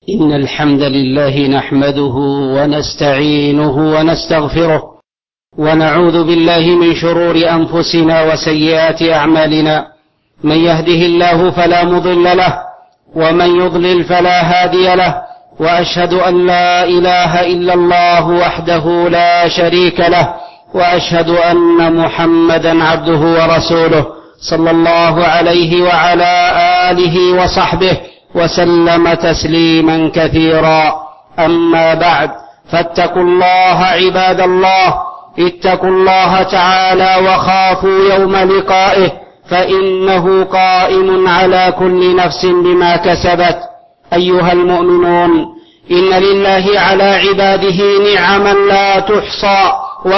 إن الحمد لله نحمده ونستعينه ونستغفره ونعوذ بالله من شرور أنفسنا وسيئات أعمالنا. من يهده الله فلا مضل له ومن يضلل فلا هادي له، وأشهد أن لا إله إلا الله وحده لا شريك له، وأشهد أن محمدا عبده ورسوله صلى الله عليه وعلى آله وصحبه وسلم تسليما كثيرا. أما بعد، فاتقوا الله عباد الله، اتقوا الله تعالى وخافوا يوم لقائه، فإنه قائم على كل نفس بما كسبت. أيها المؤمنون، إن لله على عباده نعما لا تحصى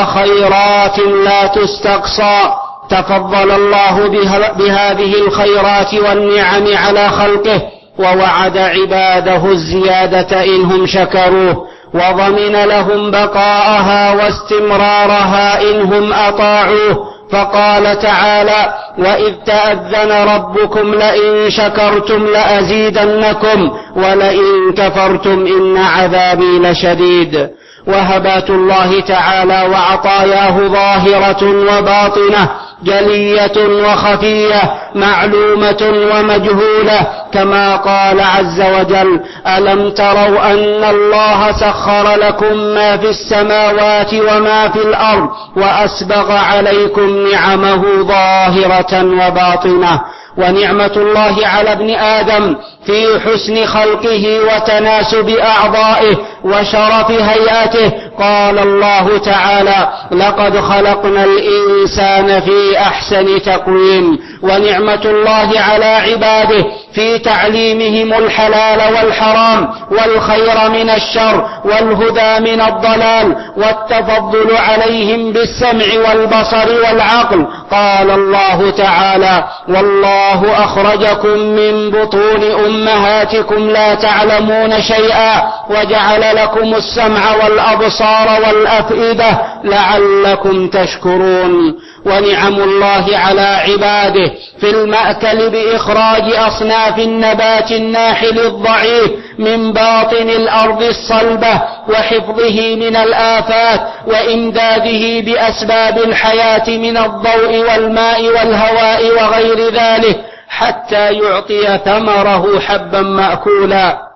وخيرات لا تستقصى. تفضل الله بهذه الخيرات والنعم على خلقه، ووعد عباده الزيادة إنهم شكروه، وضمن لهم بقاءها واستمرارها إنهم أطاعوه. فقال تعالى: وإذ تأذن ربكم لئن شكرتم لأزيدنكم ولئن كفرتم إن عذابي لشديد. وهبات الله تعالى وعطاياه ظاهرة وباطنة، جلية وخفية، معلومة ومجهولة، كما قال عز وجل: ألم تروا أن الله سخر لكم ما في السماوات وما في الأرض وأسبغ عليكم نعمه ظاهرة وباطنة. ونعمة الله على ابن آدم في حسن خلقه وتناسب أعضائه وشرف هيئته. قال الله تعالى: لقد خلقنا الإنسان في أحسن تقويم. ونعمة الله على عباده في تعليمهم الحلال والحرام والخير من الشر والهدى من الضلال، والتفضل عليهم بالسمع والبصر والعقل. قال الله تعالى: والله أخرجكم من بطون أمهاتكم لا تعلمون شيئا وجعل لكم السمع والأبصار والأفئدة لعلكم تشكرون. ونعم الله على عباده في المأكل بإخراج أصناف النبات الناحل الضعيف من باطن الأرض الصلبة، وحفظه من الآفات، وإمداده بأسباب الحياة من الضوء والماء والهواء وغير ذلك، حتى يعطي ثمره حبا مأكولا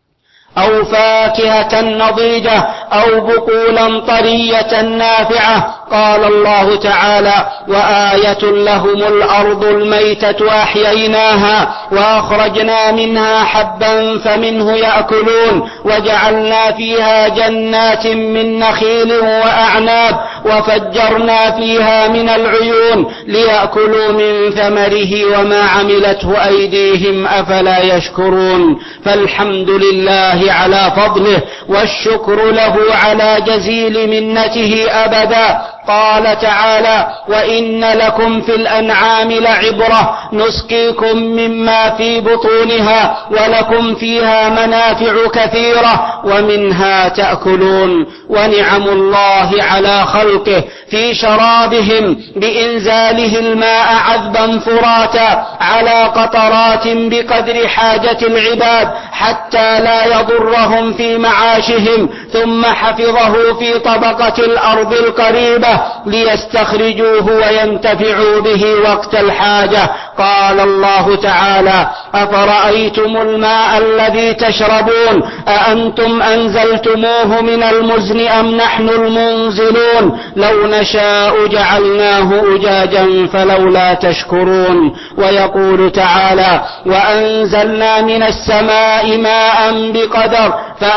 أو فاكهة نضيجة أو بقولا طرية نافعة. قال الله تعالى: وآية لهم الأرض الميتة أحييناها وأخرجنا منها حبا فمنه يأكلون وجعلنا فيها جنات من نخيل وأعناب وفجرنا فيها من العيون ليأكلوا من ثمره وما عملته أيديهم أفلا يشكرون. فالحمد لله على فضله، والشكر له على جزيل منته أبدا. قال تعالى: وإن لكم في الأنعام لعبرة نسقيكم مما في بطونها ولكم فيها منافع كثيرة ومنها تأكلون. ونعم الله على خلقه في شرابهم بإنزاله الماء عذبا فراتا على قطرات بقدر حاجة العباد حتى لا يضرهم في معاشهم، ثم حفظه في طبقة الأرض القريبة ليستخرجوه وينتفعوا به وقت الحاجة. قال الله تعالى: أفرأيتم الماء الذي تشربون أأنتم أنزلتموه من المزن أم نحن المنزلون لو نشاء جعلناه أجاجا فلولا تشكرون. ويقول تعالى: وأنزلنا من السماء ماء بقدر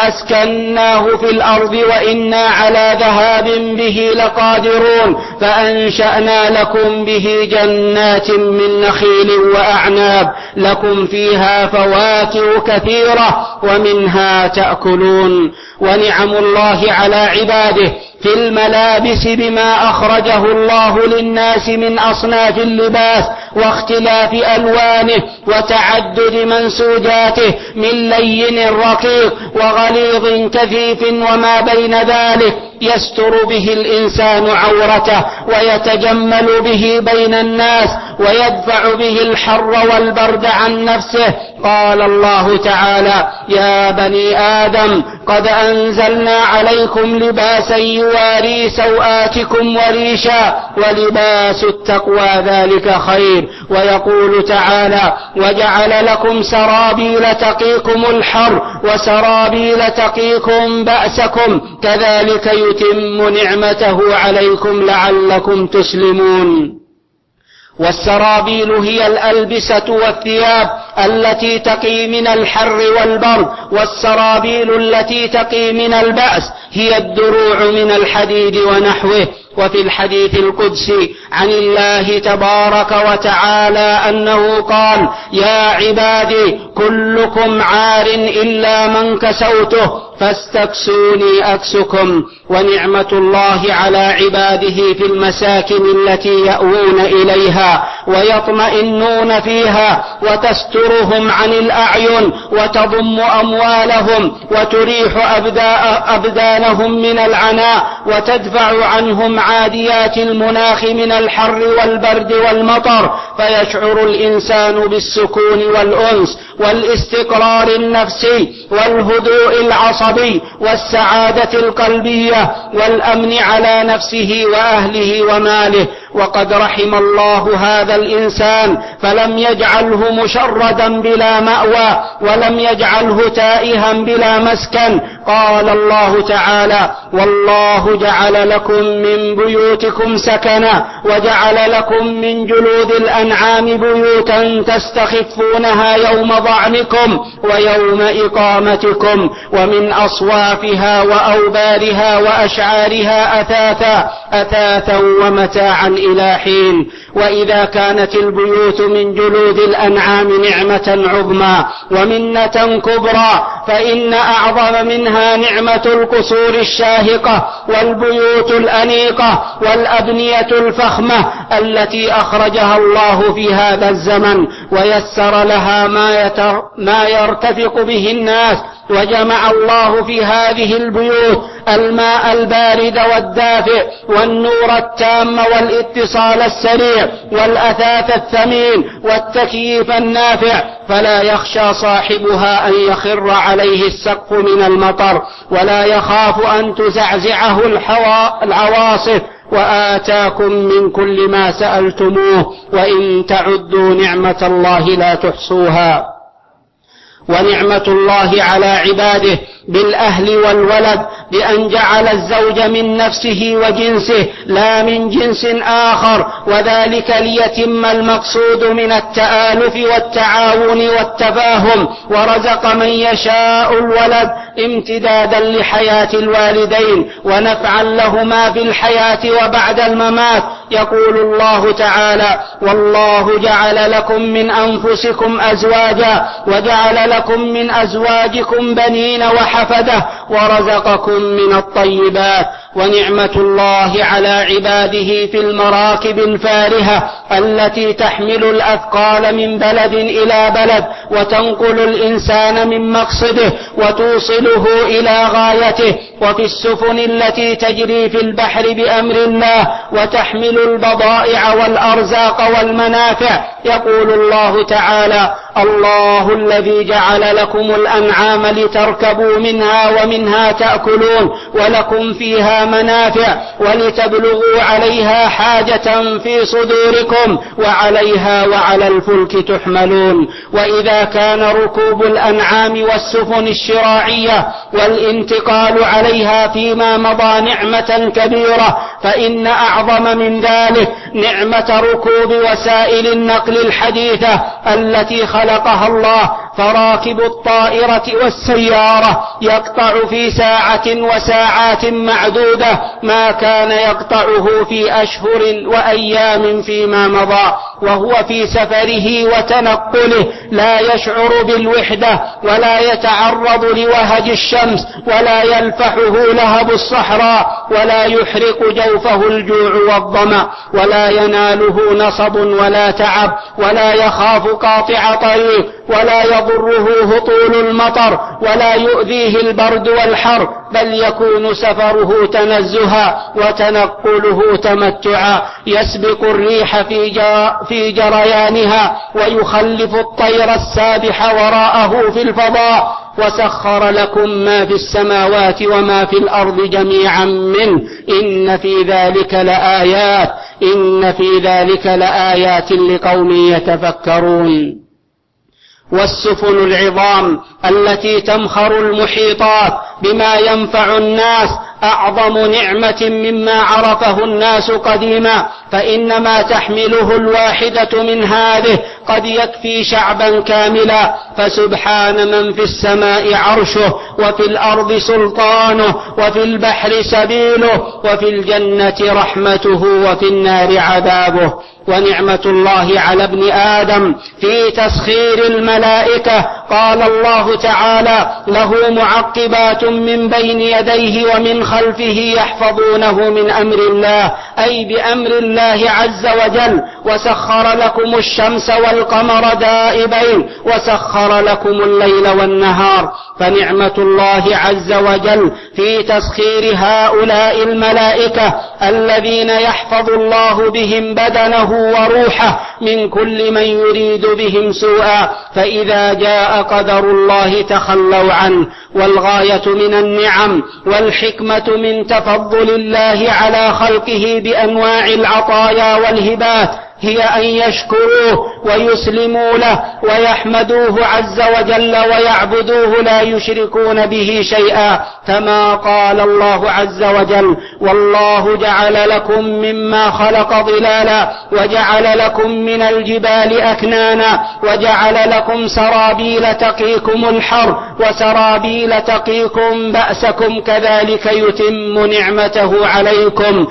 فأسكناه في الأرض وإنا على ذهاب به لقادرون فأنشأنا لكم به جنات من نخيل وأعناب لكم فيها فواكه كثيرة ومنها تأكلون. ونعم الله على عباده في الملابس بما أخرجه الله للناس من أصناف اللباس واختلاف ألوانه وتعدد منسوجاته من لين رقيق وغليظ كثيف وما بين ذلك، يستر به الإنسان عورته ويتجمل به بين الناس ويدفع به الحر والبرد عن نفسه. قال الله تعالى: يا بني آدم قد أنزلنا عليكم لباسا يواري سوآتكم وريشا ولباس التقوى ذلك خير. ويقول تعالى: وجعل لكم سرابيل تقيكم الحر وسرابيل تقيكم بأسكم كذلك يتم نعمته عليكم لعلكم تسلمون. والسرابيل هي الألبسة والثياب التي تقي من الحر والبرد، والسرابيل التي تقي من البأس هي الدروع من الحديد ونحوه. وفي الحديث القدسي عن الله تبارك وتعالى أنه قال: يا عبادي كلكم عار إلا من كسوته فاستكسوني أكسكم. ونعمة الله على عباده في المساكن التي يأوون إليها ويطمئنون فيها وتسترهم عن الأعين وتضم أموالهم وتريح أبدانهم من العناء وتدفع عنهم عاديات المناخ من الحر والبرد والمطر، فيشعر الإنسان بالسكون والأنس والاستقرار النفسي والهدوء العصبي والسعادة القلبية والأمن على نفسه وأهله وماله. وقد رحم الله هذا الإنسان فلم يجعله مشردا بلا مأوى ولم يجعله تائها بلا مسكن. قال الله تعالى: والله جعل لكم من بيوتكم سكنا وجعل لكم من جلود الأنعام بيوتا تستخفونها يوم ضعنكم ويوم إقامتكم ومن أصوافها وأوبارها وأشعارها أثاثا ومتاعا إلى حين. وإذا كانت البيوت من جلود الأنعام نعمة عظمى ومنة كبرى، فإن أعظم منها نعمة القصور الشاهقة والبيوت الأنيقة والأبنية الفخمة التي أخرجها الله في هذا الزمن ويسر لها ما يرتفق به الناس. وجمع الله في هذه البيوت الماء البارد والدافئ والنور التام والاتصال السريع والأثاث الثمين والتكييف النافع، فلا يخشى صاحبها أن يخر عليه السقف من المطر ولا يخاف أن تزعزعه العواصف. وآتاكم من كل ما سألتموه وإن تعدوا نعمة الله لا تحصوها. ونعمة الله على عباده بالأهل والولد بأن جعل الزوج من نفسه وجنسه لا من جنس آخر، وذلك ليتم المقصود من التآلف والتعاون والتفاهم. ورزق من يشاء الولد امتدادا لحياة الوالدين ونفعا لهما في الحياة وبعد الممات. يقول الله تعالى: والله جعل لكم من أنفسكم أزواجا وجعل لكم من أزواجكم بنين وحفدة ورزقكم من الطيبات. ونعمة الله على عباده في المراكب الفارهة التي تحمل الأثقال من بلد إلى بلد وتنقل الإنسان من مقصده وتوصله إلى غايته، وفي السفن التي تجري في البحر بأمر الله وتحمل البضائع والأرزاق والمنافع. يقول الله تعالى: الله الذي جعل لكم الأنعام لتركبوا منها ومنها تأكلون ولكم فيها منافع ولتبلغوا عليها حاجة في صدوركم وعليها وعلى الفلك تحملون. وإذا كان ركوب الأنعام والسفن الشراعية والانتقال عليها فيما مضى نعمة كبيرة، فإن أعظم من ذلك نعمة ركوب وسائل النقل الحديثة التي خلقها الله. فراكب الطائرة والسيارة يقطع في ساعة وساعات معدودة ما كان يقطعه في أشهر وأيام فيما مضى، وهو في سفره وتنقله لا يشعر بالوحدة ولا يتعرض لوهج الشمس ولا يلفحه لهب الصحراء ولا يحرق جوفه الجوع والظمأ، ولا يناله نصب ولا تعب، ولا يخاف قاطع طريق، ولا يضره هطول المطر، ولا يؤذيه البرد والحر، بل يكون سفره تنزها وتنقله تمتعا، يسبق الريح في جريانها، ويخلف الطير السابح وراءه في الفضاء. وسخر لكم ما في السماوات وما في الأرض جميعا منه إن في ذلك لآيات لقوم يتفكرون. والسفن العظام التي تمخر المحيطات بما ينفع الناس أعظم نعمة مما عرفه الناس قديما، فإنما تحمله الواحدة من هذه قد يكفي شعبا كاملا. فسبحان من في السماء عرشه، وفي الأرض سلطانه، وفي البحر سبيله، وفي الجنة رحمته، وفي النار عذابه. ونعمة الله على ابن آدم في تسخير الملائكة، قال الله تعالى: له معقبات من بين يديه ومن خلفه يحفظونه من أمر الله، أي بأمر الله عز وجل. وسخر لكم الشمس والقمر دائبين، وسخر لكم الليل والنهار. فنعمة الله عز وجل في تسخير هؤلاء الملائكة الذين يحفظ الله بهم بدنه وروحه من كل من يريد بهم سوءا، فإذا جاء قدر الله تخلوا عنه. والغاية من النعم والحكمة من تفضل الله على خلقه بأنواع العطايا والهبات هي أن يشكروه ويسلموا له ويحمدوه عز وجل ويعبدوه لا يشركون به شيئا، كما قال الله عز وجل: والله جعل لكم مما خلق ظلالا، وجعل لكم من الجبال أكنانا، وجعل لكم سرابيل تقيكم الحر وسرابيل تقيكم بأسكم، كذلك يتم نعمته عليكم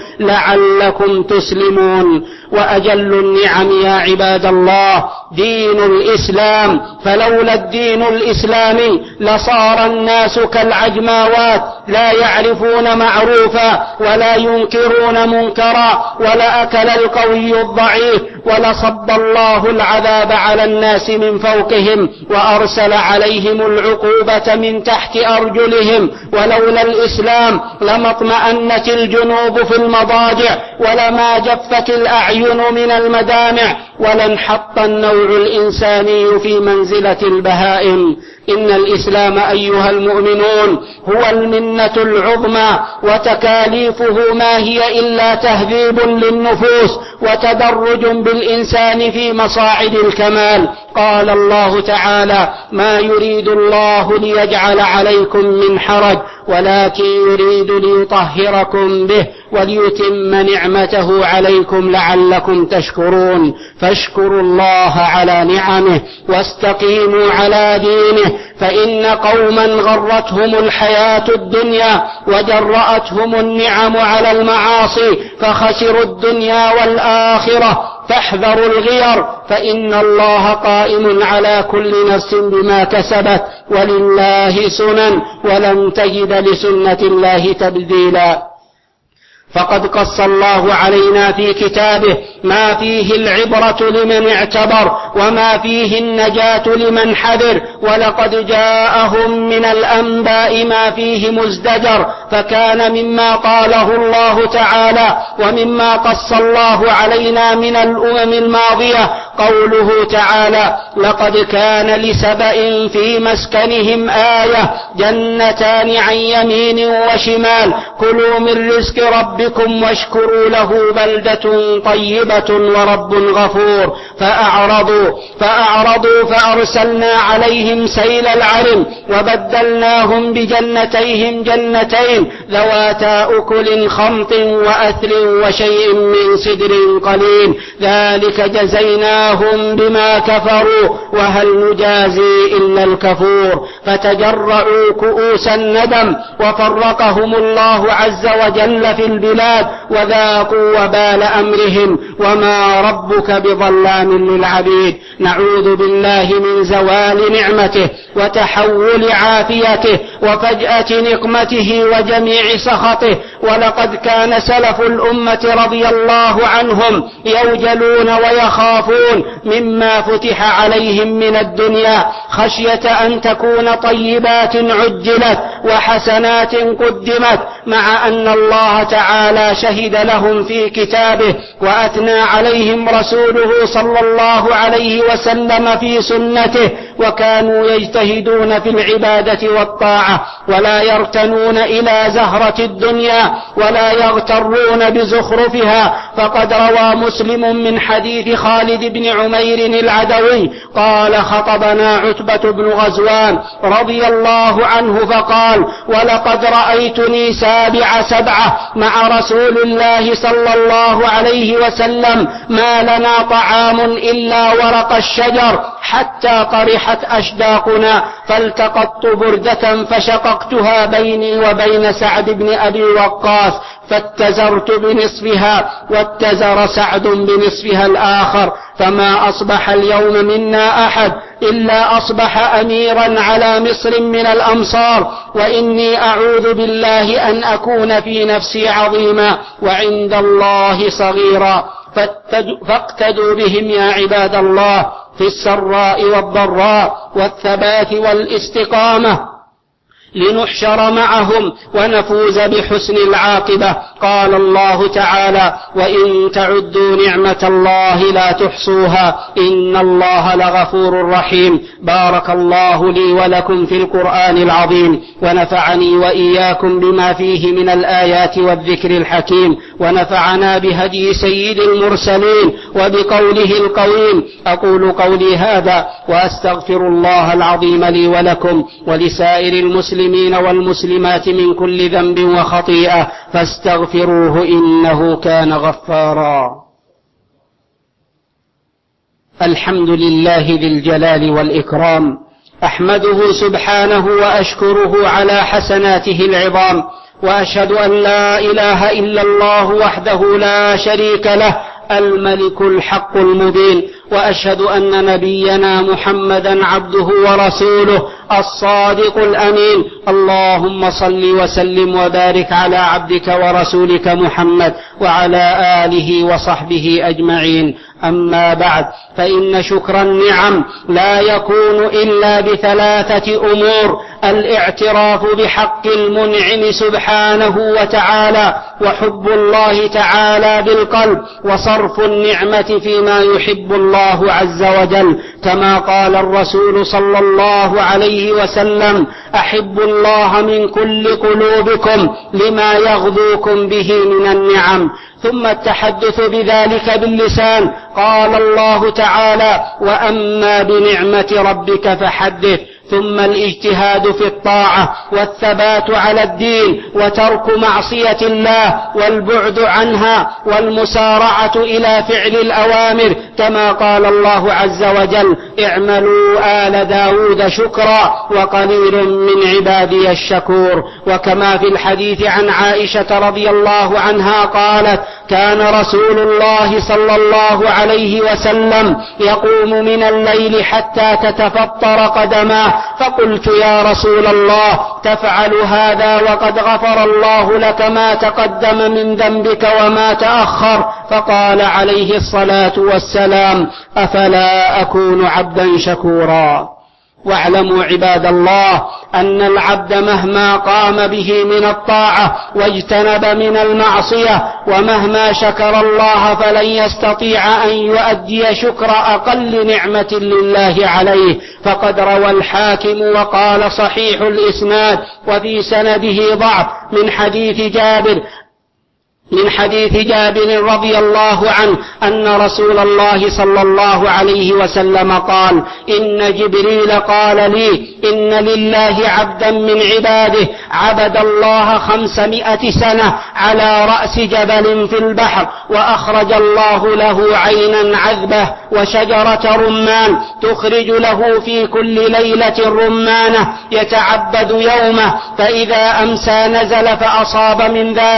لعلكم تسلمون. وأجل النعم يا عباد الله دين الإسلام، فلولا الدين الإسلامي لصار الناس كالعجماوات، لا يعرفون معروفا ولا ينكرون منكرا، ولأكل القوي الضعيف، ولصب الله العذاب على الناس من فوقهم، وأرسل عليهم العقوبة من تحت أرجلهم. ولولا الإسلام لما اطمأنت الجنوب في المضاجع، ولما جفت الأعين من المدامع، ولانحط النوع الإنساني في منزلة البهائم. إن الإسلام أيها المؤمنون هو المنة العظمى، وتكاليفه ما هي إلا تهذيب للنفوس وتدرج بالإنسان في مصاعد الكمال. قال الله تعالى: ما يريد الله ليجعل عليكم من حرج، ولكن يريد ليطهركم به وليتم نعمته عليكم لعلكم تشكرون. فاشكروا الله على نعمه واستقيموا على دينه، فإن قوما غرتهم الحياة الدنيا وجرأتهم النعم على المعاصي فخسروا الدنيا والآخرة. فاحذروا الغير، فإن الله قائم على كل نفس بما كسبت، ولله سنن ولن تجد لسنة الله تبديلا. فقد قص الله علينا في كتابه ما فيه العبرة لمن اعتبر، وما فيه النجاة لمن حذر. ولقد جاءهم من الأنباء ما فيه مزدجر، فكان مما قاله الله تعالى ومما قص الله علينا من الأمم الماضية قوله تعالى: لقد كان لسبأ في مسكنهم آية، جنتان عن يمين وشمال، كلوا من رزق ربكم واشكروا له بلدة طيبة ورب غفور. فأعرضوا فأرسلنا عليهم سيل العرم، وبدلناهم بجنتيهم جنتين ذواتا أكل خمط وأثل وشيء من سدر قليل، ذلك جزيناهم بما كفروا وهل نجازي إلا الكفور. فتجرعوا كؤوس الندم، وفرقهم الله عز وجل في البلاد البلاد وذاقوا وبال أمرهم، وما ربك بظلام للعبيد. نعوذ بالله من زوال نعمته وتحول عافيته وفجأة نقمته وجميع سخطه. ولقد كان سلف الأمة رضي الله عنهم يوجلون ويخافون مما فتح عليهم من الدنيا، خشية أن تكون طيبات عجلت وحسنات قدمت، مع أن الله تعالى شهد لهم في كتابه وأثنى عليهم رسوله صلى الله عليه وسلم في سنته، وكانوا يجتهدون في العبادة والطاعة ولا يرتنون إلى زهرة الدنيا ولا يغترون بزخرفها. فقد روى مسلم من حديث خالد بن عمير العدوي قال: خطبنا عتبة بن غزوان رضي الله عنه فقال: ولقد رأيتني سابع سبعة مع رسول الله صلى الله عليه وسلم، ما لنا طعام إلا ورق الشجر حتى قرحت أشداقنا، فالتقطت بردة فشققتها بيني وبين سعد بن أبي وقاص فاتزرت بنصفها واتزر سعد بنصفها الآخر، فما أصبح اليوم منا أحد إلا أصبح أميرا على مصر من الأمصار، وإني أعوذ بالله أن أكون في نفسي عظيما وعند الله صغيرا. فاقتدوا بهم يا عباد الله في السراء والضراء والثبات والاستقامة لنحشر معهم ونفوز بحسن العاقبة. قال الله تعالى: وإن تعدوا نعمة الله لا تحصوها إن الله لغفور رحيم. بارك الله لي ولكم في القرآن العظيم، ونفعني وإياكم بما فيه من الآيات والذكر الحكيم، ونفعنا بهدي سيد المرسلين وبقوله القويم. أقول قولي هذا وأستغفر الله العظيم لي ولكم ولسائر المسلمين والمسلمات من كل ذنب وخطيئة، فاستغفروه إنه كان غفارا. الحمد لله ذي الجلال والإكرام، أحمده سبحانه وأشكره على حسناته العظام، وأشهد أن لا إله إلا الله وحده لا شريك له الملك الحق المبين، وأشهد أن نبينا محمدا عبده ورسوله الصادق الأمين. اللهم صل وسلم وبارك على عبدك ورسولك محمد وعلى آله وصحبه أجمعين. أما بعد، فإن شكر النعم لا يكون إلا بثلاثة أمور: الاعتراف بحق المنعم سبحانه وتعالى، وحب الله تعالى بالقلب، وصرف النعمة فيما يحب الله عز وجل، كما قال الرسول صلى الله عليه وسلم: أحبوا الله من كل قلوبكم لما يغذوكم به من النعم. ثم التحدث بذلك باللسان، قال الله تعالى: وأما بنعمة ربك فحدث. ثم الاجتهاد في الطاعة والثبات على الدين وترك معصية الله والبعد عنها والمسارعة إلى فعل الأوامر، كما قال الله عز وجل: اعملوا آل داود شكرا وقليل من عبادي الشكور. وكما في الحديث عن عائشة رضي الله عنها قالت: كان رسول الله صلى الله عليه وسلم يقوم من الليل حتى تتفطر قدماه، فقلت: يا رسول الله، تفعل هذا وقد غفر الله لك ما تقدم من ذنبك وما تأخر؟ فقال عليه الصلاة والسلام: أفلا أكون عبدا شكورا. واعلموا عباد الله أن العبد مهما قام به من الطاعة واجتنب من المعصية ومهما شكر الله فلن يستطيع أن يؤدي شكر أقل نعمة لله عليه. فقد روى الحاكم وقال صحيح الإسناد وفي سنده ضعف من حديث جابر رضي الله عنه أن رسول الله صلى الله عليه وسلم قال: إن جبريل قال لي: إن لله عبدا من عباده عبد الله 500 سنة على رأس جبل في البحر، وأخرج الله له عينا عذبة وشجرة رمان تخرج له في كل ليلة رمانة، يتعبد يومه، فإذا أمسى نزل فأصاب من ذلك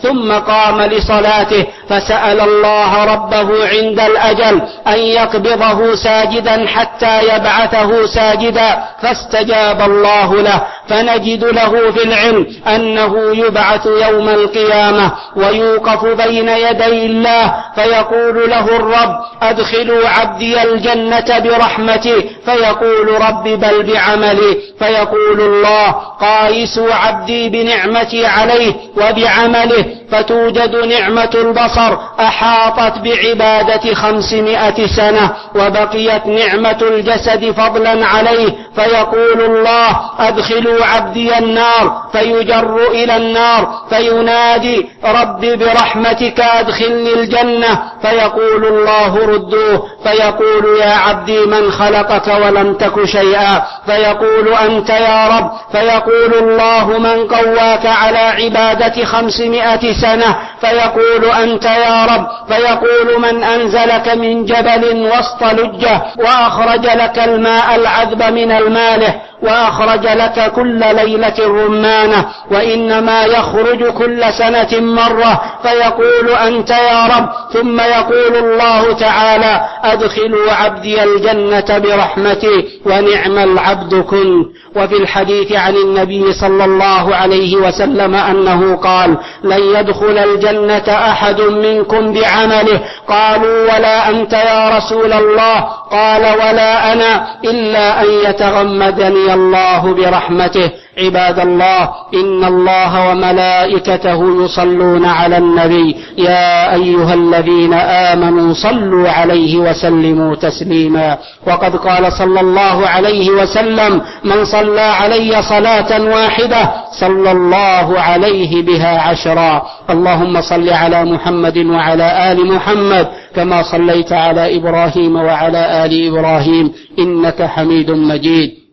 ثم قام لصلاته فسأل الله ربه عند الأجل أن يقبضه ساجدا حتى يبعثه ساجدا فاستجاب الله له. فنجد له في العلم أنه يبعث يوم القيامة ويوقف بين يدي الله فيقول له الرب أدخلوا عبدي الجنة برحمتي، فيقول رب بل بعملي، فيقول الله قايسوا عبدي بنعمتي عليه وبعمله، فتوجد نعمة البصر أحاطت بعبادة 500 سنة، وبقيت نعمة الجسد فضلا عليه، فيقول الله أدخلوا عبدي النار، فيجر إلى النار فينادي رب برحمتك أدخلني الجنة، فيقول الله ردوه، فيقول يا عبدي من خلقك ولم تك شيئا، فيقول أنت يا رب، فيقول الله من قواك على عبادة 500 سنة، فيقول أنت يا رب، فيقول من أنزلك من جبل وسط لجة وأخرج لك الماء العذب من المالح وأخرج لك كل ليلة رمانة وإنما يخرج كل سنة مرة، فيقول أنت يا رب، ثم يقول الله تعالى أدخلوا عبدي الجنة برحمتي ونعم العبد كنت. وفي الحديث عن النبي صلى الله عليه وسلم أنه قال لن يدخل الجنة أحد منكم بعمله، قالوا ولا أنت يا رسول الله؟ قال ولا أنا إلا أن يتغمدني الله برحمته. عباد الله إن الله وملائكته يصلون على النبي يا أيها الذين آمنوا صلوا عليه وسلموا تسليما. وقد قال صلى الله عليه وسلم من صلى علي صلاة واحدة صلى الله عليه بها 10. اللهم صل على محمد وعلى آل محمد كما صليت على إبراهيم وعلى آل إبراهيم إنك حميد مجيد،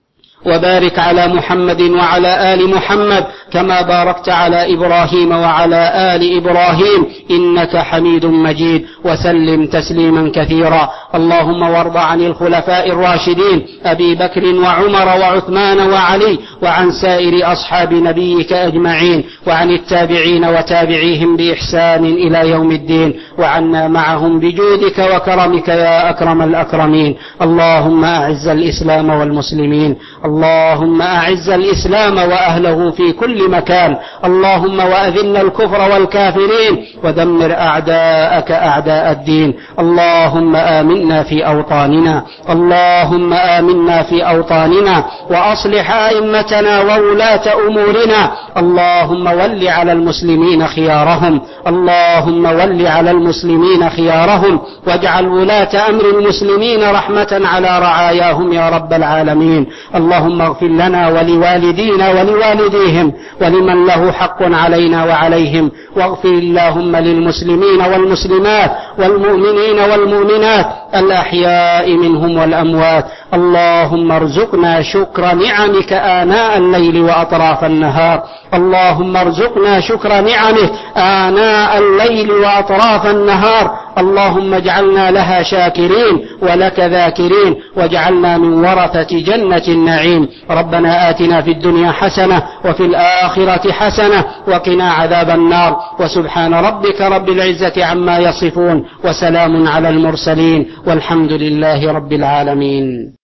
وبارك على محمد وعلى آل محمد كما باركت على إبراهيم وعلى آل إبراهيم إنك حميد مجيد، وسلم تسليما كثيرا. اللهم وارض عن الخلفاء الراشدين أبي بكر وعمر وعثمان وعلي، وعن سائر أصحاب نبيك أجمعين، وعن التابعين وتابعيهم بإحسان إلى يوم الدين، وعنا معهم بجودك وكرمك يا أكرم الأكرمين. اللهم أعز الإسلام والمسلمين، اللهم أعز الإسلام وأهله في كل مكان، اللهم وأذل الكفر والكافرين ودمر أعداءك أعداء الدين. اللهم آمنا في أوطاننا، اللهم آمنا في أوطاننا وأصلح أئمتنا وولاة أمورنا. اللهم ول على المسلمين خيارهم، اللهم ول على المسلمين خيارهم، واجعل ولاة أمر المسلمين رحمة على رعاياهم يا رب العالمين. اللهم اغفر لنا ولوالدينا ولوالديهم ولمن له حق علينا وعليهم، واغفر اللهم للمسلمين والمسلمات والمؤمنين والمؤمنات الأحياء منهم والأموات. اللهم ارزقنا شكر نعمك آناء الليل وأطراف النهار، اللهم ارزقنا شكر نعمك آناء الليل وأطراف النهار. اللهم اجعلنا لها شاكرين ولك ذاكرين، واجعلنا من ورثة جنة النعيم. ربنا آتنا في الدنيا حسنة وفي الآخرة حسنة وقنا عذاب النار. وسبحان ربك رب العزة عما يصفون، وسلام على المرسلين، والحمد لله رب العالمين.